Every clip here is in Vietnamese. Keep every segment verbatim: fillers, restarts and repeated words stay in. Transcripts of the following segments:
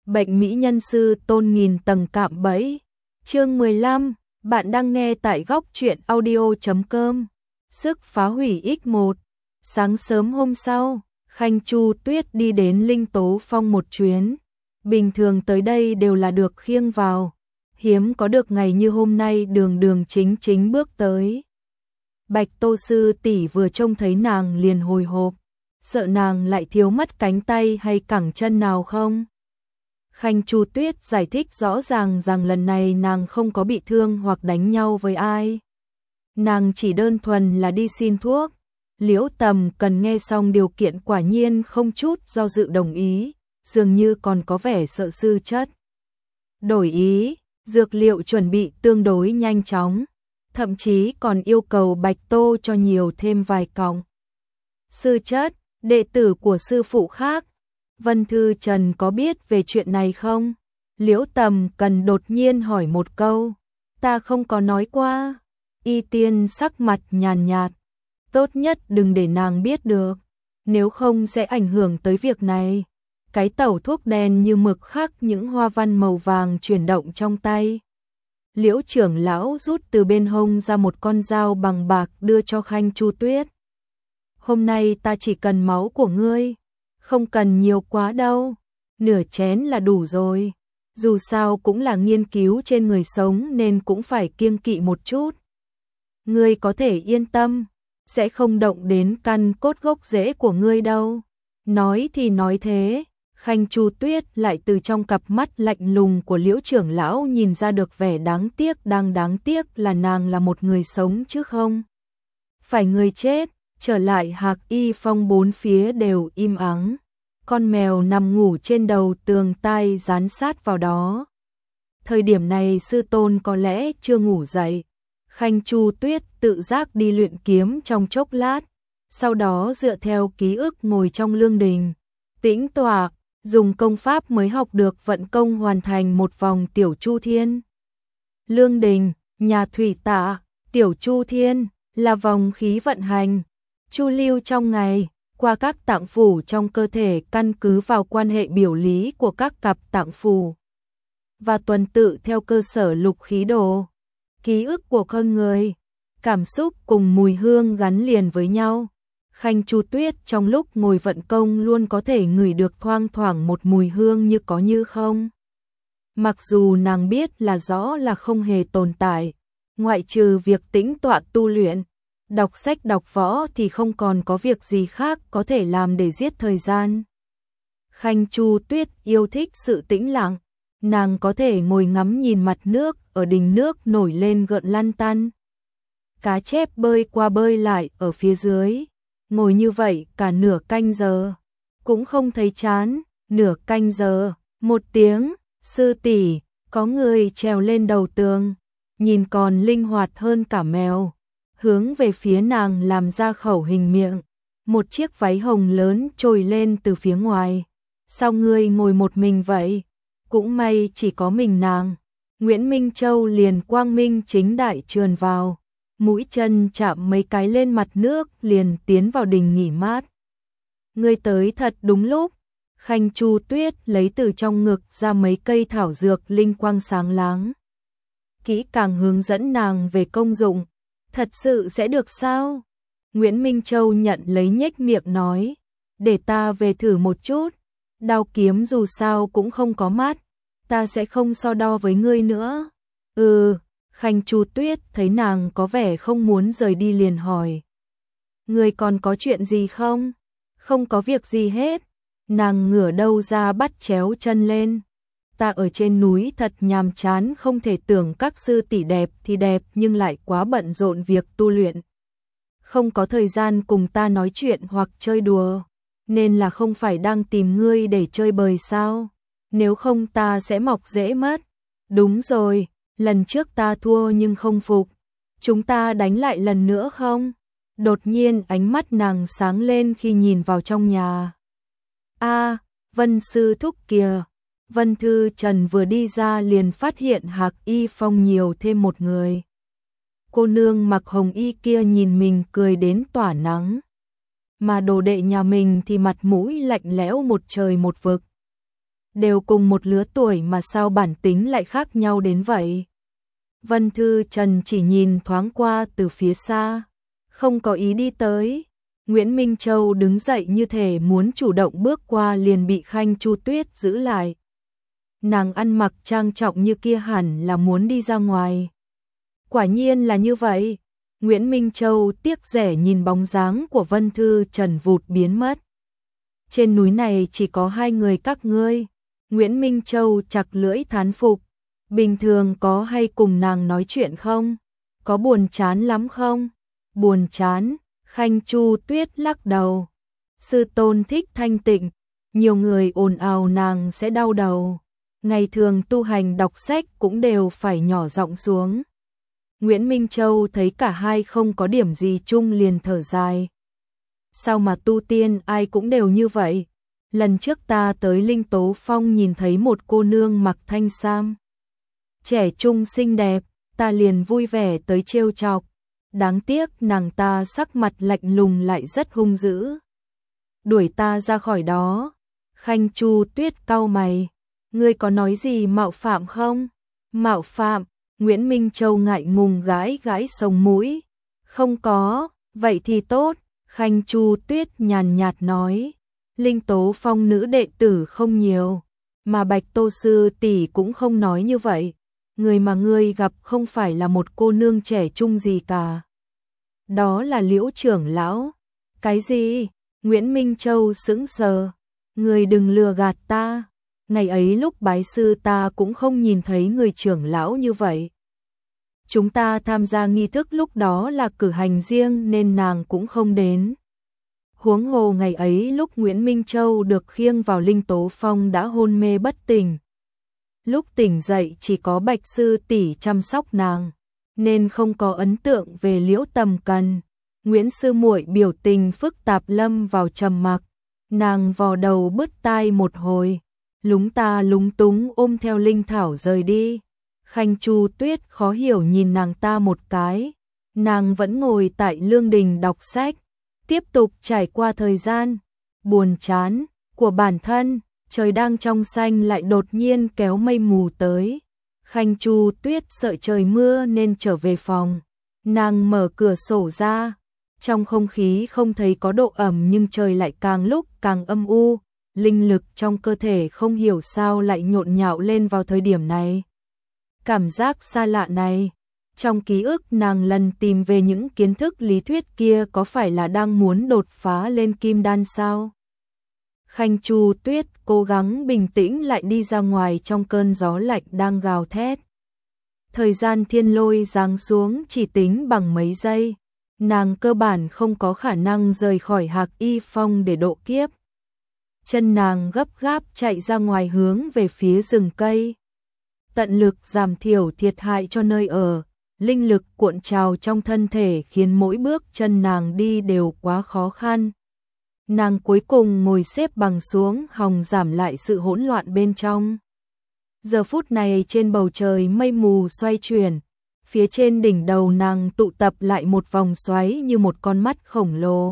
Bệnh mỹ nhân sư tôn nghìn tầng cạm bẫy. Chương mười lăm, bạn đang nghe tại góc truyện audio chấm com. Sức phá hủy x một. Sáng sớm hôm sau, Khanh Chu Tuyết đi đến Linh Tố Phong một chuyến. Bình thường tới đây đều là được khiêng vào, hiếm có được ngày như hôm nay đường đường chính chính bước tới. Bạch Tô sư tỷ vừa trông thấy nàng liền hồi hộp, sợ nàng lại thiếu mất cánh tay hay cẳng chân nào không. Khanh Chu Tuyết giải thích rõ ràng rằng lần này nàng không có bị thương hoặc đánh nhau với ai. Nàng chỉ đơn thuần là đi xin thuốc. Liễu Tầm Cần nghe xong điều kiện quả nhiên không chút do dự đồng ý, dường như còn có vẻ sợ sư chất đổi ý, dược liệu chuẩn bị tương đối nhanh chóng, thậm chí còn yêu cầu Bạch Tô cho nhiều thêm vài cọng. Sư chất, đệ tử của sư phụ khác, Vân Thư Trần có biết về chuyện này không? Liễu Tầm Cần đột nhiên hỏi một câu. Ta không có nói qua. Y Tiên sắc mặt nhàn nhạt. Tốt nhất đừng để nàng biết được, nếu không sẽ ảnh hưởng tới việc này. Cái tẩu thuốc đen như mực khắc những hoa văn màu vàng chuyển động trong tay. Liễu trưởng lão rút từ bên hông ra một con dao bằng bạc đưa cho Khanh Chu Tuyết. Hôm nay ta chỉ cần máu của ngươi, không cần nhiều quá đâu, nửa chén là đủ rồi. Dù sao cũng là nghiên cứu trên người sống nên cũng phải kiêng kỵ một chút. Ngươi có thể yên tâm, sẽ không động đến căn cốt gốc rễ của ngươi đâu. Nói thì nói thế, Khanh Chu Tuyết lại từ trong cặp mắt lạnh lùng của Liễu trưởng lão nhìn ra được vẻ đáng tiếc, đang đáng tiếc là nàng là một người sống chứ không phải người chết. Trở lại Hạc Y Phong bốn phía đều im ắng. Con mèo nằm ngủ trên đầu tường, tai dán sát vào đó. Thời điểm này sư tôn có lẽ chưa ngủ dậy. Khanh Chu Tuyết tự giác đi luyện kiếm trong chốc lát, sau đó dựa theo ký ức ngồi trong lương đình, tĩnh tọa, dùng công pháp mới học được vận công hoàn thành một vòng tiểu chu thiên. Lương đình, nhà thủy tạ, tiểu chu thiên là vòng khí vận hành, chu lưu trong ngày, qua các tạng phủ trong cơ thể căn cứ vào quan hệ biểu lý của các cặp tạng phủ và tuần tự theo cơ sở lục khí đồ. Ký ức của con người, cảm xúc cùng mùi hương gắn liền với nhau. Khanh Chu Tuyết trong lúc ngồi vận công luôn có thể ngửi được thoang thoảng một mùi hương như có như không. Mặc dù nàng biết là rõ là không hề tồn tại, ngoại trừ việc tĩnh tọa tu luyện, đọc sách đọc võ thì không còn có việc gì khác có thể làm để giết thời gian. Khanh Chu Tuyết yêu thích sự tĩnh lặng, nàng có thể ngồi ngắm nhìn mặt nước ở đỉnh nước nổi lên gợn lăn tăn. Cá chép bơi qua bơi lại ở phía dưới, ngồi như vậy cả nửa canh giờ, cũng không thấy chán. Nửa canh giờ, một tiếng, sư tỷ, có người trèo lên đầu tường, nhìn còn linh hoạt hơn cả mèo, hướng về phía nàng làm ra khẩu hình miệng. Một chiếc váy hồng lớn trồi lên từ phía ngoài. Sao ngươi ngồi một mình vậy? Cũng may chỉ có mình nàng. Nguyễn Minh Châu liền quang minh chính đại trườn vào, mũi chân chạm mấy cái lên mặt nước liền tiến vào đình nghỉ mát. Ngươi tới thật đúng lúc. Khanh Chu Tuyết lấy từ trong ngực ra mấy cây thảo dược linh quang sáng láng, kỹ càng hướng dẫn nàng về công dụng. Thật sự sẽ được sao? Nguyễn Minh Châu nhận lấy nhếch miệng nói, để ta về thử một chút. Đao kiếm dù sao cũng không có mắt, ta sẽ không so đo với ngươi nữa. Ừ, Khanh Chu Tuyết thấy nàng có vẻ không muốn rời đi liền hỏi, ngươi còn có chuyện gì không? Không có việc gì hết. Nàng ngửa đầu ra bắt chéo chân lên. Ta ở trên núi thật nhàm chán, không thể tưởng các sư tỷ đẹp thì đẹp nhưng lại quá bận rộn việc tu luyện, không có thời gian cùng ta nói chuyện hoặc chơi đùa, nên là không phải đang tìm ngươi để chơi bời sao? Nếu không ta sẽ mọc rễ mất. Đúng rồi, lần trước ta thua nhưng không phục, chúng ta đánh lại lần nữa không? Đột nhiên ánh mắt nàng sáng lên khi nhìn vào trong nhà. A, Vân sư thúc kìa. Vân Thư Trần vừa đi ra liền phát hiện Hạc Y Phong nhiều thêm một người. Cô nương mặc hồng y kia nhìn mình cười đến tỏa nắng, mà đồ đệ nhà mình thì mặt mũi lạnh lẽo một trời một vực. đều cùng một lứa tuổi mà sao bản tính lại khác nhau đến vậy. Vân Thư Trần chỉ nhìn thoáng qua từ phía xa, không có ý đi tới. Nguyễn Minh Châu đứng dậy như thể muốn chủ động bước qua liền bị Khanh Chu Tuyết giữ lại. Nàng ăn mặc trang trọng như kia hẳn là muốn đi ra ngoài. Quả nhiên là như vậy. Nguyễn Minh Châu tiếc rẻ nhìn bóng dáng của Vân Thư Trần vụt biến mất. Trên núi này chỉ có hai người các ngươi. Nguyễn Minh Châu chặt lưỡi thán phục. Bình thường có hay cùng nàng nói chuyện không? Có buồn chán lắm không? Buồn chán, Khanh Chu Tuyết lắc đầu. Sư tôn thích thanh tịnh, nhiều người ồn ào nàng sẽ đau đầu. Ngày thường tu hành đọc sách cũng đều phải nhỏ giọng xuống. Nguyễn Minh Châu thấy cả hai không có điểm gì chung liền thở dài. Sao mà tu tiên ai cũng đều như vậy? Lần trước ta tới Linh Tố Phong nhìn thấy một cô nương mặc thanh sam. Trẻ trung xinh đẹp, ta liền vui vẻ tới trêu chọc. Đáng tiếc nàng ta sắc mặt lạnh lùng lại rất hung dữ. Đuổi ta ra khỏi đó. Khanh Chu Tuyết cau mày. Ngươi có nói gì mạo phạm không? Mạo phạm, Nguyễn Minh Châu ngại ngùng gãi gãi sống mũi. Không có, vậy thì tốt. Khanh Chu Tuyết nhàn nhạt nói. Linh Tố Phong nữ đệ tử không nhiều, mà Bạch Tô Sư tỷ cũng không nói như vậy. Người mà ngươi gặp không phải là một cô nương trẻ trung gì cả. Đó là Liễu trưởng lão. Cái gì? Nguyễn Minh Châu sững sờ. Ngươi đừng lừa gạt ta. Ngày ấy lúc bái sư ta cũng không nhìn thấy người trưởng lão như vậy. Chúng ta tham gia nghi thức lúc đó là cử hành riêng nên nàng cũng không đến. Huống hồ ngày ấy lúc Nguyễn Minh Châu được khiêng vào Linh Tố Phong đã hôn mê bất tỉnh. Lúc tỉnh dậy chỉ có Bạch sư tỷ chăm sóc nàng, nên không có ấn tượng về Liễu Tầm Cần. Nguyễn sư muội biểu tình phức tạp lâm vào trầm mặc, nàng vò đầu bứt tai một hồi, lúng ta lúng túng ôm theo linh thảo rời đi. Khanh Chu Tuyết khó hiểu nhìn nàng ta một cái, nàng vẫn ngồi tại lương đình đọc sách, tiếp tục trải qua thời gian buồn chán của bản thân. Trời đang trong xanh lại đột nhiên kéo mây mù tới. Khanh Chu Tuyết sợ trời mưa nên trở về phòng. Nàng mở cửa sổ ra. Trong không khí không thấy có độ ẩm nhưng trời lại càng lúc càng âm u. Linh lực trong cơ thể không hiểu sao lại nhộn nhạo lên vào thời điểm này. Cảm giác xa lạ này. Trong ký ức nàng lần tìm về những kiến thức lý thuyết kia có phải là đang muốn đột phá lên kim đan sao? Khanh Chu Tuyết cố gắng bình tĩnh lại đi ra ngoài trong cơn gió lạnh đang gào thét. Thời gian thiên lôi giáng xuống chỉ tính bằng mấy giây. Nàng cơ bản không có khả năng rời khỏi Hạc Y Phong để độ kiếp. Chân nàng gấp gáp chạy ra ngoài hướng về phía rừng cây. Tận lực giảm thiểu thiệt hại cho nơi ở. Linh lực cuộn trào trong thân thể khiến mỗi bước chân nàng đi đều quá khó khăn. Nàng cuối cùng ngồi xếp bằng xuống hòng giảm lại sự hỗn loạn bên trong. Giờ phút này trên bầu trời mây mù xoay chuyển, phía trên đỉnh đầu nàng tụ tập lại một vòng xoáy như một con mắt khổng lồ.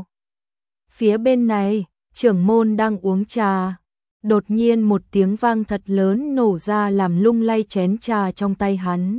Phía bên này, trưởng môn đang uống trà. Đột nhiên một tiếng vang thật lớn nổ ra làm lung lay chén trà trong tay hắn.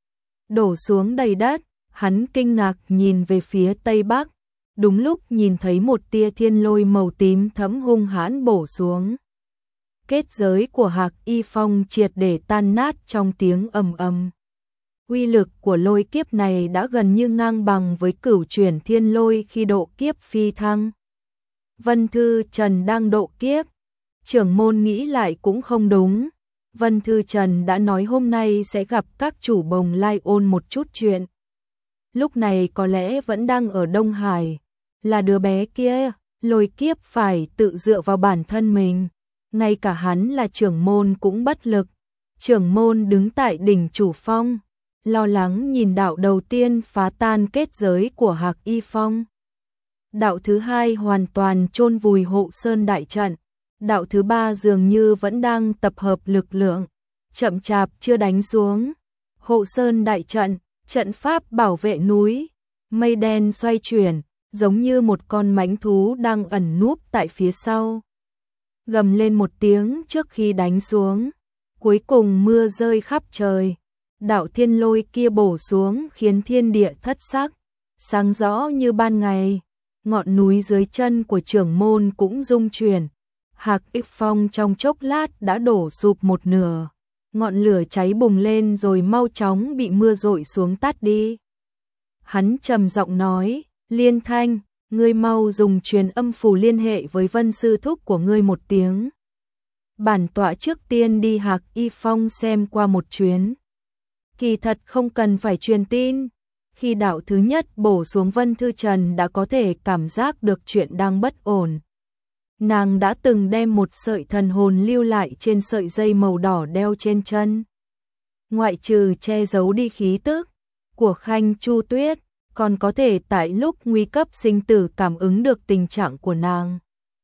Đổ xuống đầy đất, hắn kinh ngạc nhìn về phía tây bắc. Đúng lúc nhìn thấy một tia thiên lôi màu tím thẫm hung hãn bổ xuống. Kết giới của Hạc Y Phong triệt để tan nát trong tiếng ầm ầm. Uy lực của lôi kiếp này đã gần như ngang bằng với cửu chuyển thiên lôi khi độ kiếp phi thăng. Vân Thư Trần đang độ kiếp. Trưởng môn nghĩ lại cũng không đúng. Vân Thư Trần đã nói hôm nay sẽ gặp các chủ bồng lai ôn một chút chuyện. Lúc này có lẽ vẫn đang ở Đông Hải. Là đứa bé kia, lôi kiếp phải tự dựa vào bản thân mình. Ngay cả hắn là trưởng môn cũng bất lực. Trưởng môn đứng tại đỉnh chủ phong, lo lắng nhìn đạo đầu tiên phá tan kết giới của Hạc Y Phong. Đạo thứ hai hoàn toàn chôn vùi hộ sơn đại trận. Đạo thứ ba dường như vẫn đang tập hợp lực lượng, chậm chạp chưa đánh xuống. Hộ sơn đại trận, trận pháp bảo vệ núi, mây đen xoay chuyển, giống như một con mãnh thú đang ẩn núp tại phía sau. gầm lên một tiếng trước khi đánh xuống. Cuối cùng mưa rơi khắp trời. Đạo thiên lôi kia bổ xuống khiến thiên địa thất sắc, sáng rõ như ban ngày. Ngọn núi dưới chân của trưởng môn cũng rung chuyển. Hạc Ích Phong trong chốc lát đã đổ sụp một nửa. Ngọn lửa cháy bùng lên rồi mau chóng bị mưa dội xuống tắt đi. Hắn trầm giọng nói, Liên Thanh, ngươi mau dùng truyền âm phù liên hệ với Vân sư thúc của ngươi một tiếng. Bản tọa trước tiên đi Hạc Y Phong xem qua một chuyến. Kỳ thật không cần phải truyền tin. Khi đạo thứ nhất bổ xuống Vân Thư Trần đã có thể cảm giác được chuyện đang bất ổn. Nàng đã từng đem một sợi thần hồn lưu lại trên sợi dây màu đỏ đeo trên chân. Ngoại trừ che giấu đi khí tức của Khanh Chu Tuyết, còn có thể tại lúc nguy cấp sinh tử cảm ứng được tình trạng của nàng.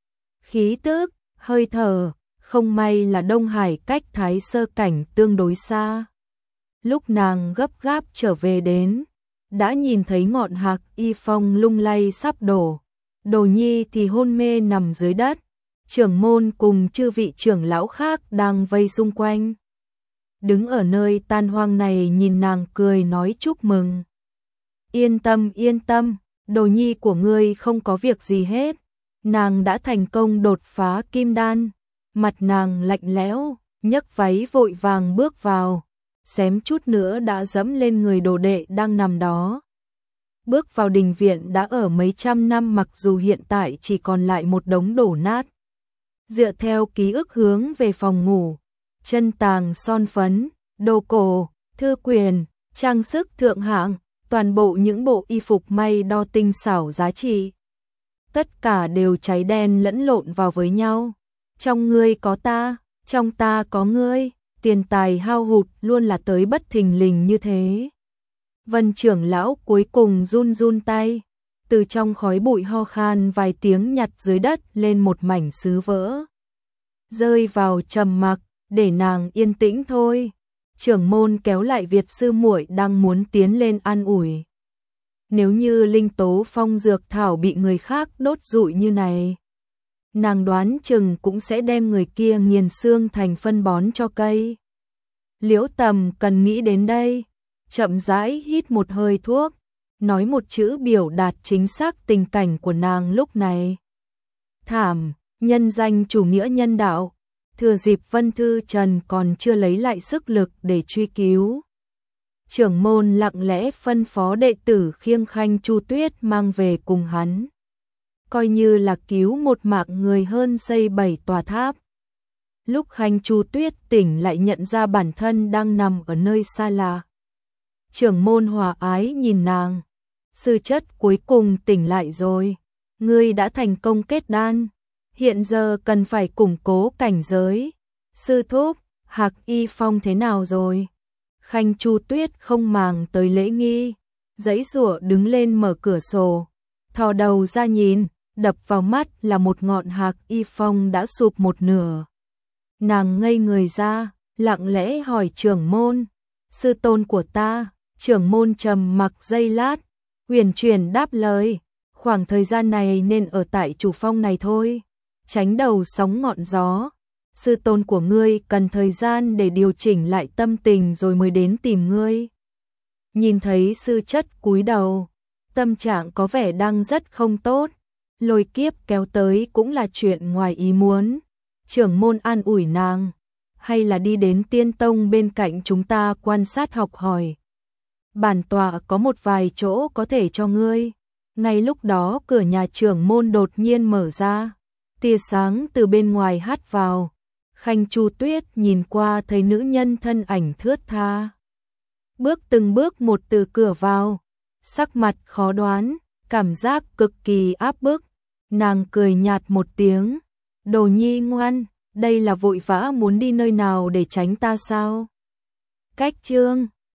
Khí tức, hơi thở, không may là Đông Hải cách Thái Sơ Cảnh tương đối xa. Lúc nàng gấp gáp trở về đến, đã nhìn thấy ngọn Hạc Y Phong lung lay sắp đổ. Đồ Nhi thì hôn mê nằm dưới đất. Trưởng môn cùng chư vị trưởng lão khác đang vây xung quanh. Đứng ở nơi tan hoang này nhìn nàng cười nói chúc mừng. Yên tâm yên tâm, Đồ Nhi của ngươi không có việc gì hết. Nàng đã thành công đột phá kim đan. Mặt nàng lạnh lẽo, nhấc váy vội vàng bước vào. Xém chút nữa đã dẫm lên người đồ đệ đang nằm đó. Bước vào đình viện đã ở mấy trăm năm mặc dù hiện tại chỉ còn lại một đống đổ nát. Dựa theo ký ức hướng về phòng ngủ, chân tàng son phấn, đồ cổ, thư quyền, trang sức thượng hạng, toàn bộ những bộ y phục may đo tinh xảo giá trị. Tất cả đều cháy đen lẫn lộn vào với nhau. Trong ngươi có ta, trong ta có ngươi, tiền tài hao hụt luôn là tới bất thình lình như thế. Vân trưởng lão cuối cùng run run tay, từ trong khói bụi ho khan vài tiếng nhặt dưới đất lên một mảnh sứ vỡ. Rơi vào trầm mặc, để nàng yên tĩnh thôi. Trưởng môn kéo lại Việt sư muội đang muốn tiến lên an ủi. Nếu như linh tố phong dược thảo bị người khác đốt rụi như này, nàng đoán chừng cũng sẽ đem người kia nghiền xương thành phân bón cho cây. Liễu Tầm cần nghĩ đến đây, chậm rãi hít một hơi thuốc, nói một chữ biểu đạt chính xác tình cảnh của nàng lúc này. Thảm, nhân danh chủ nghĩa nhân đạo, thừa dịp Vân Thư Trần còn chưa lấy lại sức lực để truy cứu. Trưởng môn lặng lẽ phân phó đệ tử khiêng Khanh Chu Tuyết mang về cùng hắn. Coi như là cứu một mạng người hơn xây bảy tòa tháp. Lúc Khanh Chu Tuyết tỉnh lại nhận ra bản thân đang nằm ở nơi xa lạ. Trưởng môn hòa ái nhìn nàng. Sư chất cuối cùng tỉnh lại rồi. Ngươi đã thành công kết đan. Hiện giờ cần phải củng cố cảnh giới. Sư thúc, Hạc Y Phong thế nào rồi? Khanh Chu Tuyết không màng tới lễ nghi. Giãy giụa đứng lên mở cửa sổ. Thò đầu ra nhìn, đập vào mắt là một ngọn Hạc Y Phong đã sụp một nửa. Nàng ngây người ra, lặng lẽ hỏi trưởng môn. Sư tôn của ta. Trưởng môn trầm mặc giây lát, huyền chuyển đáp lời, khoảng thời gian này nên ở tại chủ phong này thôi, tránh đầu sóng ngọn gió. Sư tôn của ngươi cần thời gian để điều chỉnh lại tâm tình rồi mới đến tìm ngươi. Nhìn thấy sư chất cúi đầu, tâm trạng có vẻ đang rất không tốt, lôi kiếp kéo tới cũng là chuyện ngoài ý muốn. Trưởng môn an ủi nàng, hay là đi đến tiên tông bên cạnh chúng ta quan sát học hỏi. Bản tọa có một vài chỗ có thể cho ngươi. Ngay lúc đó cửa nhà trưởng môn đột nhiên mở ra. Tia sáng từ bên ngoài hắt vào. Khanh Chu Tuyết nhìn qua thấy nữ nhân thân ảnh thướt tha. Bước từng bước một từ cửa vào. Sắc mặt khó đoán, cảm giác cực kỳ áp bức. Nàng cười nhạt một tiếng. Đồ Nhi ngoan, đây là vội vã muốn đi nơi nào để tránh ta sao? Cách chương